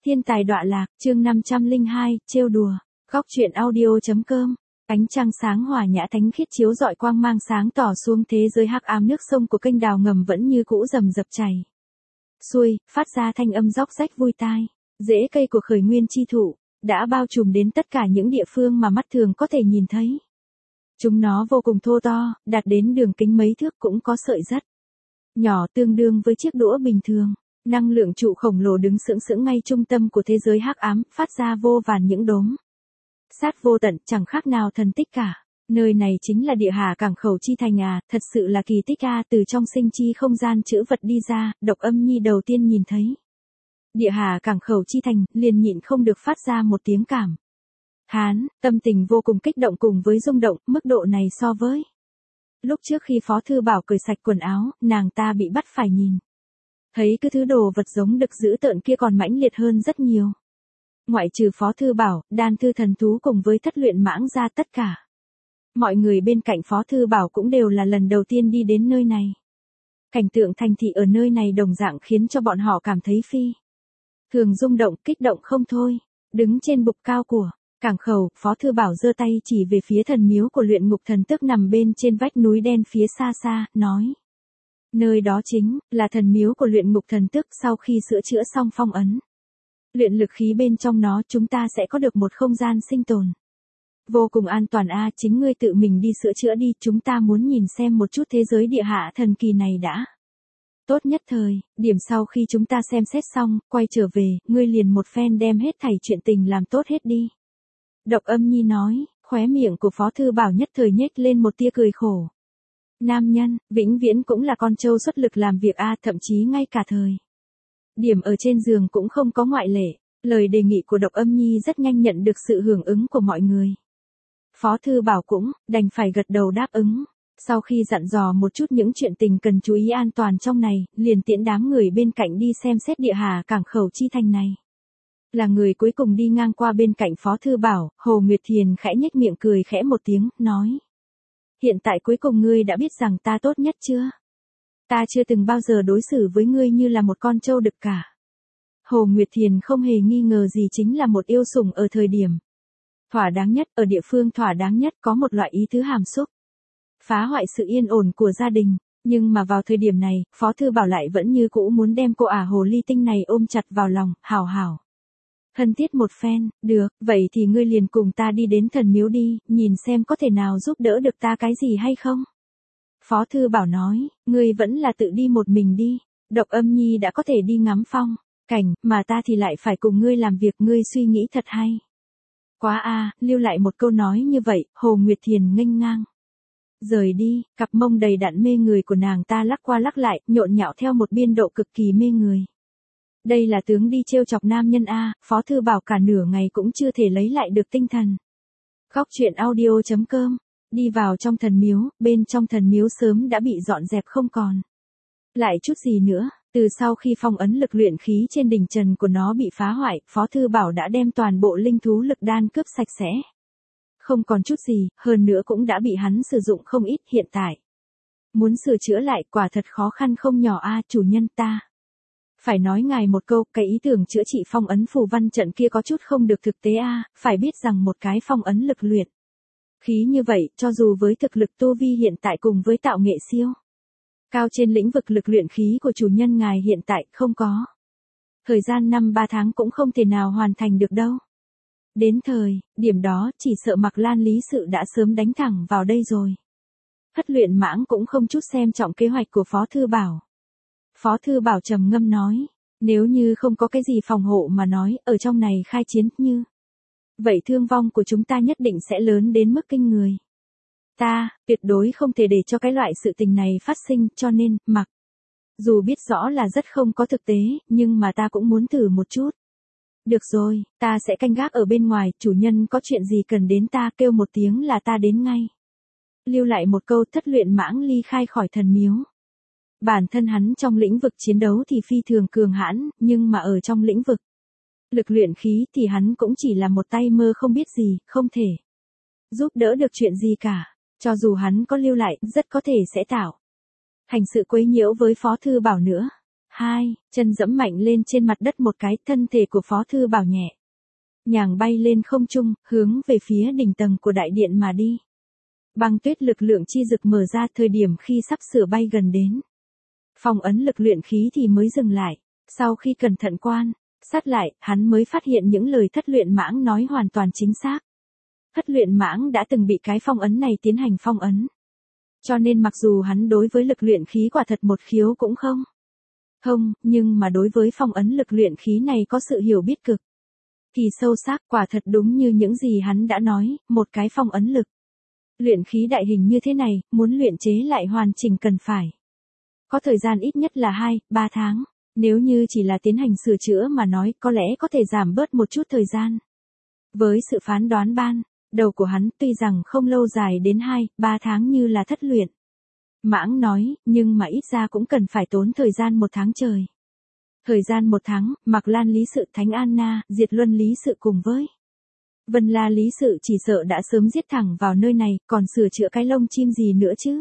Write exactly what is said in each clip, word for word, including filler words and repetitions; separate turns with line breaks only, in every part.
Thiên tài đọa lạc, chương năm trăm lẻ hai, trêu đùa. Góc truyện audio.com. Ánh trăng sáng hòa nhã thánh khiết chiếu rọi quang mang sáng tỏ xuống thế giới hắc ám, nước sông của kênh đào ngầm vẫn như cũ rầm rập chảy xuôi, phát ra thanh âm róc rách vui tai. Rễ cây của khởi nguyên chi thụ đã bao trùm đến tất cả những địa phương mà mắt thường có thể nhìn thấy. Chúng nó vô cùng thô to, đạt đến đường kính mấy thước, cũng có sợi rất nhỏ tương đương với chiếc đũa bình thường. Năng lượng trụ khổng lồ đứng sững sững ngay trung tâm của thế giới hắc ám, phát ra vô vàn những đốm sát vô tận, chẳng khác nào thần tích cả. Nơi này chính là địa hà cảng khẩu chi thành à, thật sự là kỳ tích a. Từ trong sinh chi không gian chữ vật đi ra, Độc Âm Nhi đầu tiên nhìn thấy địa hà cảng khẩu chi thành, liền nhịn không được phát ra một tiếng cảm thán, tâm tình vô cùng kích động cùng với rung động. Mức độ này so với lúc trước khi Phó Thư Bảo cởi sạch quần áo, nàng ta bị bắt phải nhìn thấy cái thứ đồ vật giống đực dữ tợn kia còn mãnh liệt hơn rất nhiều. Ngoại trừ Phó Thư Bảo, Đan Thư Thần Thú cùng với Thất Luyện Mãng ra, tất cả mọi người bên cạnh Phó Thư Bảo cũng đều là lần đầu tiên đi đến nơi này. Cảnh tượng thành thị ở nơi này đồng dạng khiến cho bọn họ cảm thấy phi thường rung động, kích động không thôi. Đứng trên bục cao của cảng khẩu, Phó Thư Bảo giơ tay chỉ về phía thần miếu của Luyện Ngục Thần Tức nằm bên trên vách núi đen phía xa xa, nói: nơi đó chính là thần miếu của Luyện Ngục Thần Tức. Sau khi sửa chữa xong phong ấn luyện lực khí bên trong nó, chúng ta sẽ có được một không gian sinh tồn vô cùng an toàn a. Chính ngươi tự mình đi sửa chữa đi, chúng ta muốn nhìn xem một chút thế giới địa hạ thần kỳ này đã. Tốt nhất thời điểm sau khi chúng ta xem xét xong, quay trở về, ngươi liền một phen đem hết thảy chuyện tình làm tốt hết đi. Độc Âm Nhi nói. Khóe miệng của Phó Thư Bảo nhất thời nhếch lên một tia cười khổ. Nam nhân, vĩnh viễn cũng là con trâu xuất lực làm việc a, thậm chí ngay cả thời điểm ở trên giường cũng không có ngoại lệ. Lời đề nghị của Độc Âm Nhi rất nhanh nhận được sự hưởng ứng của mọi người. Phó Thư Bảo cũng đành phải gật đầu đáp ứng. Sau khi dặn dò một chút những chuyện tình cần chú ý an toàn trong này, liền tiễn đám người bên cạnh đi xem xét địa hà cảng khẩu chi thành này. Là người cuối cùng đi ngang qua bên cạnh Phó Thư Bảo, Hồ Nguyệt Thiền khẽ nhếch miệng cười khẽ một tiếng, nói: hiện tại cuối cùng ngươi đã biết rằng ta tốt nhất chưa? Ta chưa từng bao giờ đối xử với ngươi như là một con trâu đực cả. Hồ Nguyệt Thiền không hề nghi ngờ gì chính là một yêu sủng ở thời điểm thỏa đáng nhất, ở địa phương thỏa đáng nhất, có một loại ý thứ hàm xúc phá hoại sự yên ổn của gia đình. Nhưng mà vào thời điểm này, Phó Thư Bảo lại vẫn như cũ muốn đem cô ả hồ ly tinh này ôm chặt vào lòng, hảo hảo thân thiết một phen. Được, vậy thì ngươi liền cùng ta đi đến thần miếu đi, nhìn xem có thể nào giúp đỡ được ta cái gì hay không. Phó Thư Bảo nói. Ngươi vẫn là tự đi một mình đi. Độc Âm Nhi đã có thể đi ngắm phong cảnh, mà ta thì lại phải cùng ngươi làm việc, ngươi suy nghĩ thật hay quá a. Lưu lại một câu nói như vậy, Hồ Nguyệt Thiền nghênh ngang rời đi. Cặp mông đầy đặn mê người của nàng ta lắc qua lắc lại, nhộn nhạo theo một biên độ cực kỳ mê người. Đây là tướng đi trêu chọc nam nhân a. Phó Thư Bảo cả nửa ngày cũng chưa thể lấy lại được tinh thần. Góc truyện audio.com. Đi vào trong thần miếu, bên trong thần miếu sớm đã bị dọn dẹp không còn lại chút gì nữa. Từ sau khi phong ấn lực luyện khí trên đỉnh trần của nó bị phá hoại, Phó Thư Bảo đã đem toàn bộ linh thú lực đan cướp sạch sẽ, không còn chút gì, hơn nữa cũng đã bị hắn sử dụng không ít. Hiện tại muốn sửa chữa lại quả thật khó khăn không nhỏ a. Chủ nhân, ta phải nói ngài một câu, cái ý tưởng chữa trị phong ấn phù văn trận kia có chút không được thực tế a. Phải biết rằng một cái phong ấn lực luyện khí như vậy, cho dù với thực lực tu vi hiện tại cùng với tạo nghệ siêu cao trên lĩnh vực lực luyện khí của chủ nhân ngài hiện tại, không có thời gian năm ba tháng cũng không thể nào hoàn thành được đâu. Đến thời điểm đó, chỉ sợ Mạc Lan lý sự đã sớm đánh thẳng vào đây rồi. Thất Luyện Mãng cũng không chút xem trọng kế hoạch của Phó Thư Bảo. Phó Thư Bảo trầm ngâm nói: nếu như không có cái gì phòng hộ mà nói, ở trong này khai chiến như vậy, thương vong của chúng ta nhất định sẽ lớn đến mức kinh người. Ta tuyệt đối không thể để cho cái loại sự tình này phát sinh, cho nên, mặc dù biết rõ là rất không có thực tế, nhưng mà ta cũng muốn thử một chút. Được rồi, ta sẽ canh gác ở bên ngoài, chủ nhân có chuyện gì cần đến ta kêu một tiếng là ta đến ngay. Lưu lại một câu, Thất Luyện Mãng ly khai khỏi thần miếu. Bản thân hắn trong lĩnh vực chiến đấu thì phi thường cường hãn, nhưng mà ở trong lĩnh vực lực luyện khí thì hắn cũng chỉ là một tay mơ không biết gì, không thể giúp đỡ được chuyện gì cả. Cho dù hắn có lưu lại, rất có thể sẽ tạo thành sự quấy nhiễu với Phó Thư Bảo nữa. hai, chân dẫm mạnh lên trên mặt đất một cái, thân thể của Phó Thư Bảo nhẹ nhàng bay lên không trung, hướng về phía đỉnh tầng của đại điện mà đi. Băng tuyết lực lượng chi dực mở ra, thời điểm khi sắp sửa bay gần đến phong ấn lực luyện khí thì mới dừng lại. Sau khi cẩn thận quan sát lại, hắn mới phát hiện những lời thất luyện mãng nói hoàn toàn chính xác. Thất luyện mãng đã từng bị cái phong ấn này tiến hành phong ấn. Cho nên mặc dù hắn đối với lực luyện khí quả thật một khiếu cũng không không, nhưng mà đối với phong ấn lực luyện khí này có sự hiểu biết cực kỳ sâu sắc, quả thật đúng như những gì hắn đã nói, một cái phong ấn lực luyện khí đại hình như thế này, muốn luyện chế lại hoàn chỉnh cần phải có thời gian ít nhất là hai, ba tháng. Nếu như chỉ là tiến hành sửa chữa mà nói, có lẽ có thể giảm bớt một chút thời gian. Với sự phán đoán ban đầu của hắn, tuy rằng không lâu dài đến hai, ba tháng như là thất luyện mãng nói, nhưng mà ít ra cũng cần phải tốn thời gian một tháng trời. Thời gian một tháng, Mạc Lan Lý Sự, Thánh Anna, Diệt Luân Lý Sự cùng với Vân La Lý Sự chỉ sợ đã sớm giết thẳng vào nơi này, còn sửa chữa cái lông chim gì nữa chứ.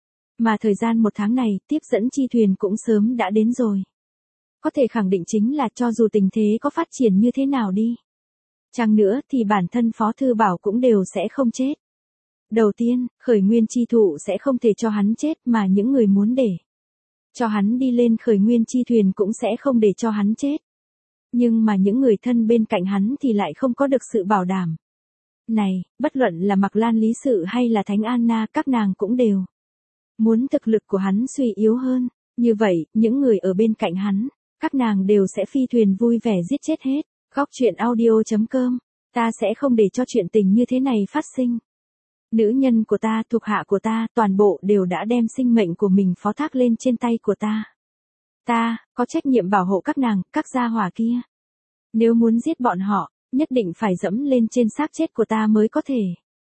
Mà thời gian một tháng này, tiếp dẫn chi thuyền cũng sớm đã đến rồi. Có thể khẳng định chính là cho dù tình thế có phát triển như thế nào đi chăng nữa thì bản thân Phó Thư Bảo cũng đều sẽ không chết. Đầu tiên, khởi nguyên chi thụ sẽ không thể cho hắn chết, mà những người muốn để cho hắn đi lên khởi nguyên chi thuyền cũng sẽ không để cho hắn chết. Nhưng mà những người thân bên cạnh hắn thì lại không có được sự bảo đảm này, bất luận là Mạc Lan Lý Sự hay là Thánh Anna, các nàng cũng đều muốn thực lực của hắn suy yếu hơn. Như vậy, những người ở bên cạnh hắn, các nàng đều sẽ phi thuyền vui vẻ giết chết hết. Góc truyện audio chấm com, ta sẽ không để cho chuyện tình như thế này phát sinh. Nữ nhân của ta, thuộc hạ của ta, toàn bộ đều đã đem sinh mệnh của mình phó thác lên trên tay của ta. Ta, có trách nhiệm bảo hộ các nàng, các gia hỏa kia. Nếu muốn giết bọn họ, nhất định phải dẫm lên trên xác chết của ta mới có thể.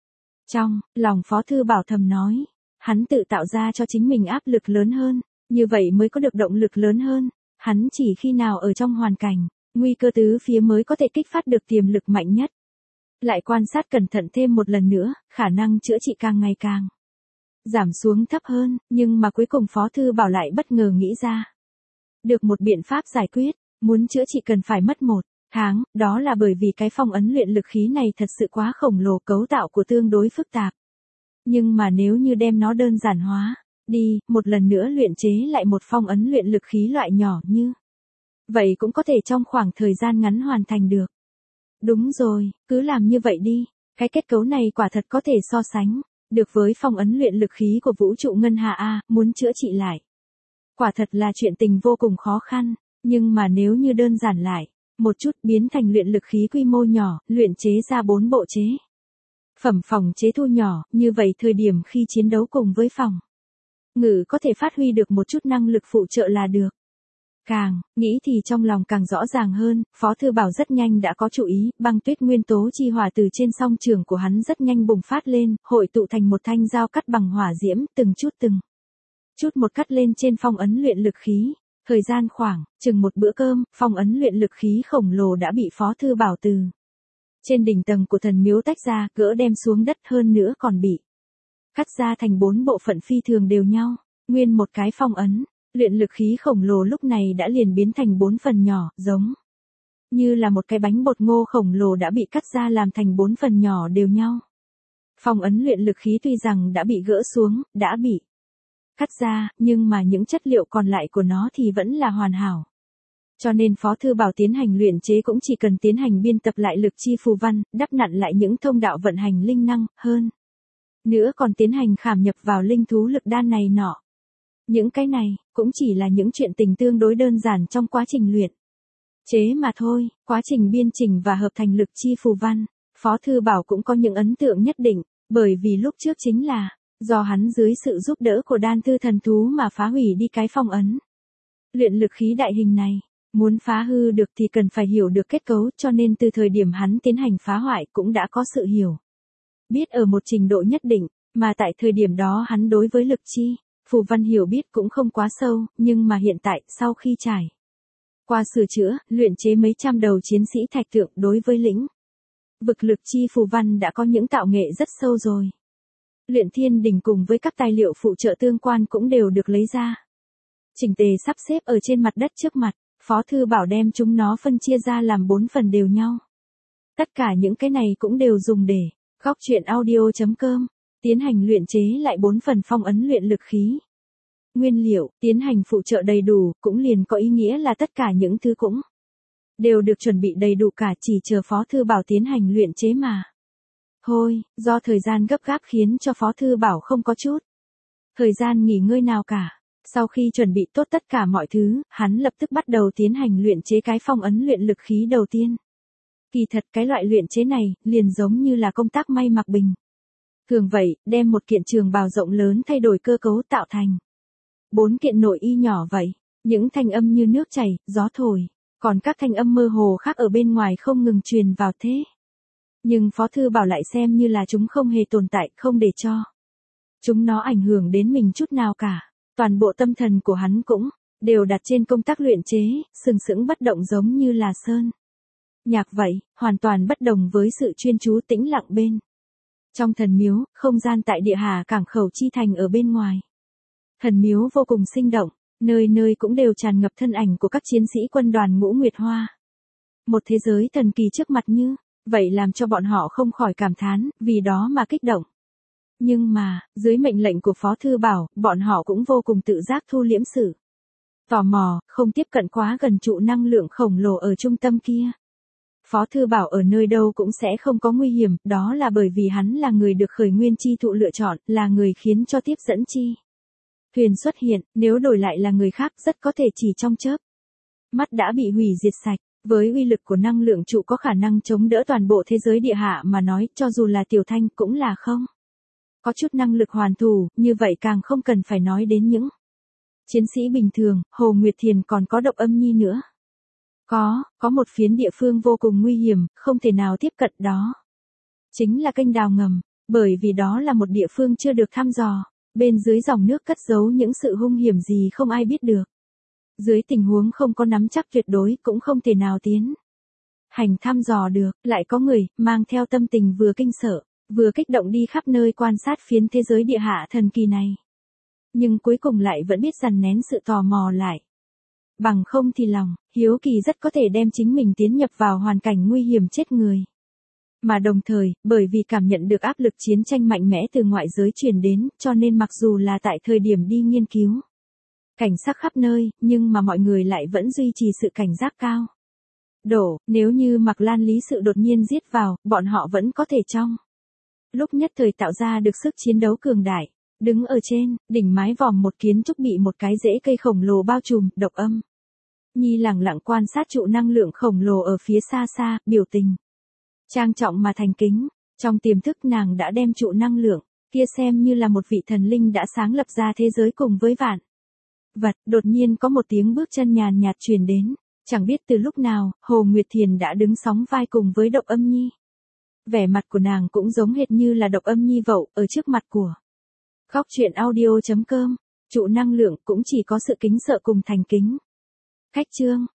Trong lòng Phó Thư Bảo thầm nói, hắn tự tạo ra cho chính mình áp lực lớn hơn, như vậy mới có được động lực lớn hơn. Hắn chỉ khi nào ở trong hoàn cảnh nguy cơ tứ phía mới có thể kích phát được tiềm lực mạnh nhất. Lại quan sát cẩn thận thêm một lần nữa, khả năng chữa trị càng ngày càng giảm xuống thấp hơn, nhưng mà cuối cùng Phó Thư Bảo lại bất ngờ nghĩ ra được một biện pháp giải quyết, muốn chữa trị cần phải mất một tháng, đó là bởi vì cái phong ấn luyện lực khí này thật sự quá khổng lồ, cấu tạo của tương đối phức tạp. Nhưng mà nếu như đem nó đơn giản hóa đi, một lần nữa luyện chế lại một phong ấn luyện lực khí loại nhỏ như vậy cũng có thể trong khoảng thời gian ngắn hoàn thành được. Đúng rồi, cứ làm như vậy đi, cái kết cấu này quả thật có thể so sánh được với phong ấn luyện lực khí của vũ trụ ngân hà A, muốn chữa trị lại. Quả thật là chuyện tình vô cùng khó khăn, nhưng mà nếu như đơn giản lại một chút, biến thành luyện lực khí quy mô nhỏ, luyện chế ra bốn bộ chế phẩm phòng chế thu nhỏ, như vậy thời điểm khi chiến đấu cùng với phòng ngự có thể phát huy được một chút năng lực phụ trợ là được. Càng nghĩ thì trong lòng càng rõ ràng hơn, Phó Thư Bảo rất nhanh đã có chú ý, băng tuyết nguyên tố chi hỏa từ trên song trường của hắn rất nhanh bùng phát lên, hội tụ thành một thanh dao cắt bằng hỏa diễm, từng chút từng chút một cắt lên trên phong ấn luyện lực khí. Thời gian khoảng chừng một bữa cơm, phong ấn luyện lực khí khổng lồ đã bị Phó Thư Bảo từ trên đỉnh tầng của thần miếu tách ra, gỡ đem xuống đất, hơn nữa còn bị cắt ra thành bốn bộ phận phi thường đều nhau. Nguyên một cái phong ấn luyện lực khí khổng lồ lúc này đã liền biến thành bốn phần nhỏ, giống như là một cái bánh bột ngô khổng lồ đã bị cắt ra làm thành bốn phần nhỏ đều nhau. Phong ấn luyện lực khí tuy rằng đã bị gỡ xuống, đã bị cắt ra, nhưng mà những chất liệu còn lại của nó thì vẫn là hoàn hảo. Cho nên Phó Thư Bảo tiến hành luyện chế cũng chỉ cần tiến hành biên tập lại lực chi phù văn, đắp nặn lại những thông đạo vận hành linh năng, hơn nữa còn tiến hành khảm nhập vào linh thú lực đan này nọ. Những cái này, cũng chỉ là những chuyện tình tương đối đơn giản trong quá trình luyện chế mà thôi. Quá trình biên chỉnh và hợp thành lực chi phù văn, Phó Thư Bảo cũng có những ấn tượng nhất định, bởi vì lúc trước chính là do hắn dưới sự giúp đỡ của đan thư thần thú mà phá hủy đi cái phong ấn luyện lực khí đại hình này. Muốn phá hư được thì cần phải hiểu được kết cấu, cho nên từ thời điểm hắn tiến hành phá hoại cũng đã có sự hiểu biết ở một trình độ nhất định, mà tại thời điểm đó hắn đối với lực chi phù văn hiểu biết cũng không quá sâu, nhưng mà hiện tại, sau khi trải qua sửa chữa, luyện chế mấy trăm đầu chiến sĩ thạch tượng, đối với lĩnh vực lực chi phù văn đã có những tạo nghệ rất sâu rồi. Luyện thiên đỉnh cùng với các tài liệu phụ trợ tương quan cũng đều được lấy ra. chỉnh tề sắp xếp ở trên mặt đất trước mặt, Phó Thư Bảo đem chúng nó phân chia ra làm bốn phần đều nhau. Tất cả những cái này cũng đều dùng để góc truyện audio.com tiến hành luyện chế lại bốn phần phong ấn luyện lực khí. Nguyên liệu, tiến hành phụ trợ đầy đủ, cũng liền có ý nghĩa là tất cả những thứ cũng đều được chuẩn bị đầy đủ cả, chỉ chờ Phó Thư Bảo tiến hành luyện chế mà. Thôi, do thời gian gấp gáp khiến cho Phó Thư Bảo không có chút thời gian nghỉ ngơi nào cả. Sau khi chuẩn bị tốt tất cả mọi thứ, hắn lập tức bắt đầu tiến hành luyện chế cái phong ấn luyện lực khí đầu tiên. Kỳ thật cái loại luyện chế này, liền giống như là công tác may mặc bình thường vậy, đem một kiện trường bào rộng lớn thay đổi cơ cấu tạo thành bốn kiện nội y nhỏ vậy. Những thanh âm như nước chảy, gió thổi, còn các thanh âm mơ hồ khác ở bên ngoài không ngừng truyền vào thế. Nhưng Phó Thư Bảo lại xem như là chúng không hề tồn tại, không để cho chúng nó ảnh hưởng đến mình chút nào cả. Toàn bộ tâm thần của hắn cũng đều đặt trên công tác luyện chế, sừng sững bất động giống như là sơn nhạc vậy, hoàn toàn bất đồng với sự chuyên chú tĩnh lặng bên trong thần miếu, không gian tại địa hà cảng khẩu chi thành ở bên ngoài. Thần miếu vô cùng sinh động, nơi nơi cũng đều tràn ngập thân ảnh của các chiến sĩ quân đoàn Ngũ Nguyệt Hoa. Một thế giới thần kỳ trước mặt như vậy làm cho bọn họ không khỏi cảm thán, vì đó mà kích động. Nhưng mà, dưới mệnh lệnh của Phó Thư Bảo, bọn họ cũng vô cùng tự giác thu liễm sự tò mò, không tiếp cận quá gần trụ năng lượng khổng lồ ở trung tâm kia. Phó Thư Bảo ở nơi đâu cũng sẽ không có nguy hiểm, đó là bởi vì hắn là người được khởi nguyên chi thụ lựa chọn, là người khiến cho tiếp dẫn chi thuyền xuất hiện, nếu đổi lại là người khác rất có thể chỉ trong chớp mắt đã bị hủy diệt sạch. Với uy lực của năng lượng trụ có khả năng chống đỡ toàn bộ thế giới địa hạ mà nói, cho dù là Tiểu Thanh cũng là không có chút năng lực hoàn thủ, như vậy càng không cần phải nói đến những chiến sĩ bình thường. Hồ Nguyệt Thiền còn có Độc Âm Nhi nữa. Có, có một phiến địa phương vô cùng nguy hiểm, không thể nào tiếp cận, đó chính là kênh đào ngầm, bởi vì đó là một địa phương chưa được thăm dò, bên dưới dòng nước cất giấu những sự hung hiểm gì không ai biết được. Dưới tình huống không có nắm chắc tuyệt đối cũng không thể nào tiến hành thăm dò được, lại có người mang theo tâm tình vừa kinh sợ, vừa kích động đi khắp nơi quan sát phiến thế giới địa hạ thần kỳ này. Nhưng cuối cùng lại vẫn biết dằn nén sự tò mò lại. Bằng không thì lòng hiếu kỳ rất có thể đem chính mình tiến nhập vào hoàn cảnh nguy hiểm chết người. Mà đồng thời, bởi vì cảm nhận được áp lực chiến tranh mạnh mẽ từ ngoại giới truyền đến, cho nên mặc dù là tại thời điểm đi nghiên cứu cảnh sắc khắp nơi, nhưng mà mọi người lại vẫn duy trì sự cảnh giác cao độ. Nếu như Mạc Lan Lý sự đột nhiên giết vào, bọn họ vẫn có thể trong lúc nhất thời tạo ra được sức chiến đấu cường đại. Đứng ở trên đỉnh mái vòm một kiến trúc bị một cái rễ cây khổng lồ bao trùm, Độc Âm Nhi lẳng lặng quan sát trụ năng lượng khổng lồ ở phía xa xa, biểu tình trang trọng mà thành kính. Trong tiềm thức nàng đã đem trụ năng lượng kia xem như là một vị thần linh đã sáng lập ra thế giới cùng với vạn vật. Đột nhiên có một tiếng bước chân nhàn nhạt truyền đến, chẳng biết từ lúc nào, Hồ Nguyệt Thiền đã đứng sóng vai cùng với Độc Âm Nhi. Vẻ mặt của nàng cũng giống hệt như là Độc Âm Nhi vậy, ở trước mặt của góc truyện audio.com, trụ năng lượng cũng chỉ có sự kính sợ cùng thành kính. Khách chương